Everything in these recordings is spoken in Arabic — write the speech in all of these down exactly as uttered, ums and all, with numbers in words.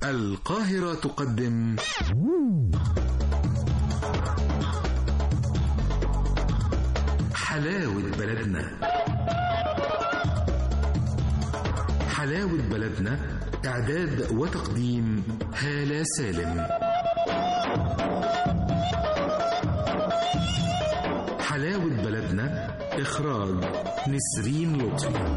القاهرة تقدم حلاوة بلدنا. حلاوة بلدنا إعداد وتقديم هالة سالم. حلاوة بلدنا إخراج نسرين لطفي.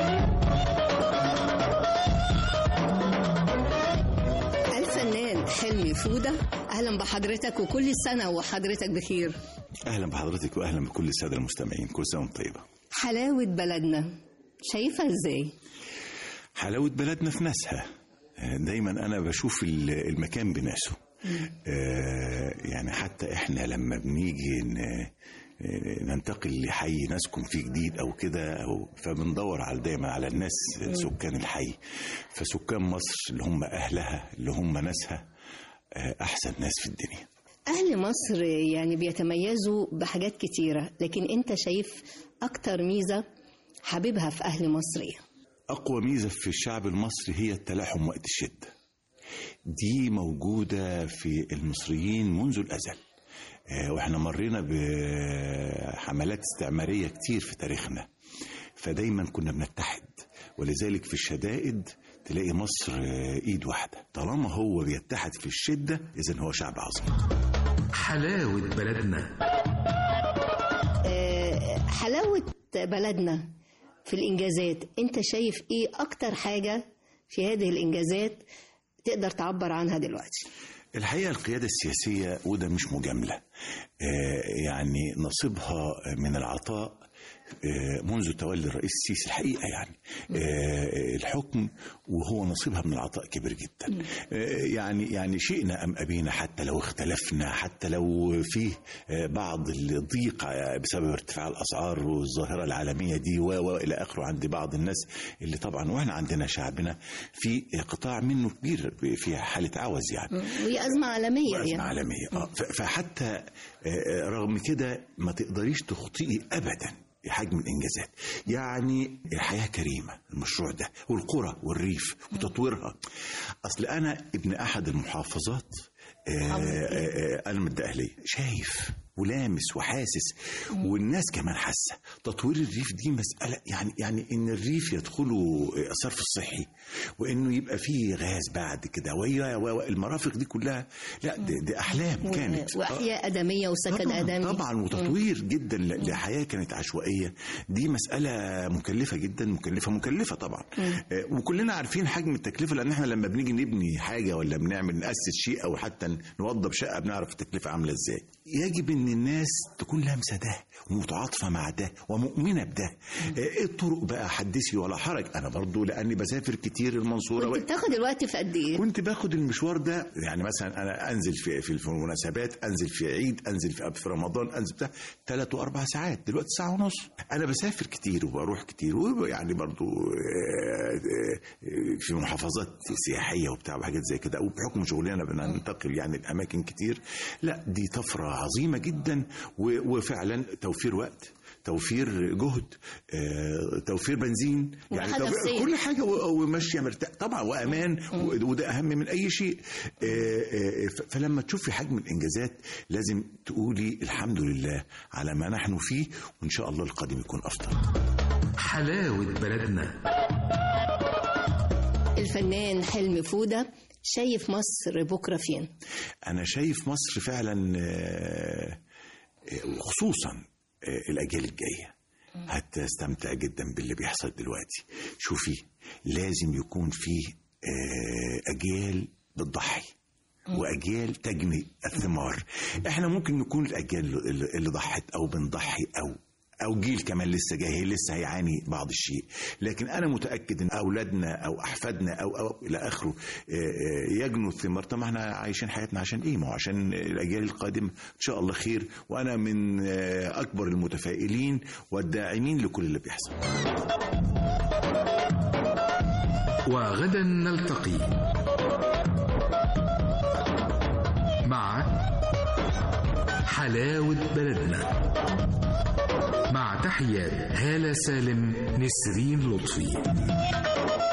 الفنان حلمي فودة، أهلا بحضرتك وكل سنة وحضرتك بخير. أهلا بحضرتك وأهلا بكل السادة المستمعين، كل سنة وانتم طيبة. حلاوة بلدنا شايفها إزاي؟ حلاوة بلدنا في ناسها. دايما أنا بشوف المكان بناسه. آه يعني حتى إحنا لما بنيجي ننتقل لحي نسكن فيه جديد أو كده، أو فبندور على دايما على الناس سكان الحي. فسكان مصر اللي هم أهلها اللي هم ناسها أحسن ناس في الدنيا. أهل مصر يعني بيتميزوا بحاجات كتيرة، لكن أنت شايف أكتر ميزة حبيبها في أهل مصر إيه؟ أقوى ميزة في الشعب المصري هي التلاحم وقت الشدة. دي موجودة في المصريين منذ الأزل، وإحنا مرينا بحملات استعمارية كتير في تاريخنا، فدايما كنا بنتحد، ولذلك في الشدائد تلاقي مصر إيد واحدة. طالما هو بيتحد في الشدة إذن هو شعب عظيم. حلاوة بلدنا. أه حلاوة بلدنا في الإنجازات، أنت شايف إيه أكتر حاجة في هذه الإنجازات تقدر تعبر عنها دلوقتي؟ الحقيقة القيادة السياسية، وده مش مجاملة، آه يعني نصيبها من العطاء آه منذ تولي الرئيس السيسي الحقيقة، يعني آه الحكم وهو نصيبها من العطاء كبير جدا. آه يعني يعني شئنا أم أبينا، حتى لو اختلفنا، حتى لو فيه آه بعض الضيق بسبب ارتفاع الأسعار والظاهرة العالمية دي وإلى آخره عند بعض الناس، اللي طبعا وإحنا عندنا شعبنا في قطاع منه كبير في حالة عوز، يعني وهي أزمة عالمية. أزمة يعني. عالمية آه فحتى رغم كده ما تقدريش تخطئي أبدا حجم الإنجازات. يعني الحياة كريمة، المشروع ده، والقرى والريف وتطويرها. أصل أنا ابن أحد المحافظات، أنا من الدقهلية، شايف ولامس وحاسس، والناس كمان حاسة تطوير الريف دي مسألة، يعني يعني إن الريف يدخلوا الصرف الصحي، وإنه يبقى فيه غاز بعد كده، والمرافق دي كلها، لا دي, دي أحلام كانت، وأحياء آدمية وسكن طبعًا آدمي طبعا، وتطوير جدا لحياة كانت عشوائية. دي مسألة مكلفة جدا، مكلفة مكلفة طبعا. وكلنا عارفين حجم التكلفة، لأن احنا لما بنيجي نبني حاجة ولا بنعمل نأسس شيء أو حتى نوضب شقة بنعرف التكلفة عاملة إزاي. يجب ان الناس تكون لامسه ده ومتعاطفه مع ده ومؤمنه بده. ايه الطرق بقى؟ حدثي ولا حرج. انا برضو لاني بسافر كتير المنصوره. كنت بتاخد الوقت في قد ايه؟ كنت باخد المشوار ده، يعني مثلا انا انزل في في المناسبات، انزل في عيد، انزل في في رمضان، انزل بتاع ثلاث واربع ساعات، دلوقتي ساعه ونص. انا بسافر كتير وبروح كتير، ويعني برضو في محافظات سياحيه وبتاع وحاجات زي كده، وبحكم شغلنا بننتقل يعني الاماكن كتير. لا دي طفره عظيمه جدا، وفعلا توفير وقت، توفير جهد، توفير بنزين، يعني توفير كل حاجه، وماشيه مرتاح طبعا، وامان، وده اهم من اي شيء. فلما تشوفي حجم الانجازات لازم تقولي الحمد لله على ما نحن فيه، وان شاء الله القادم يكون افضل. حلاوه بلدنا. الفنان حلمي فودة، شايف مصر بكره فين؟ انا شايف مصر فعلا، خصوصا الأجيال الجاية هتستمتع جدا باللي بيحصل دلوقتي. شوفي، لازم يكون فيه أجيال بتضحي وأجيال تجني الثمار. احنا ممكن نكون الأجيال اللي ضحت أو بنضحي، أو أو جيل كمان لسه جاي لسه هيعاني بعض الشيء، لكن أنا متأكد إن أولادنا أو أحفادنا أو, أو إلى آخره يجنوا الثمار. طبعا احنا عايشين حياتنا عشان إيه؟ ما عشان الأجيال القادمة إن شاء الله خير، وأنا من أكبر المتفائلين والداعمين لكل اللي بيحصل. وغدا نلتقي مع حلاوة بلدنا، مع تحيات هالة سالم، نسرين لطفي.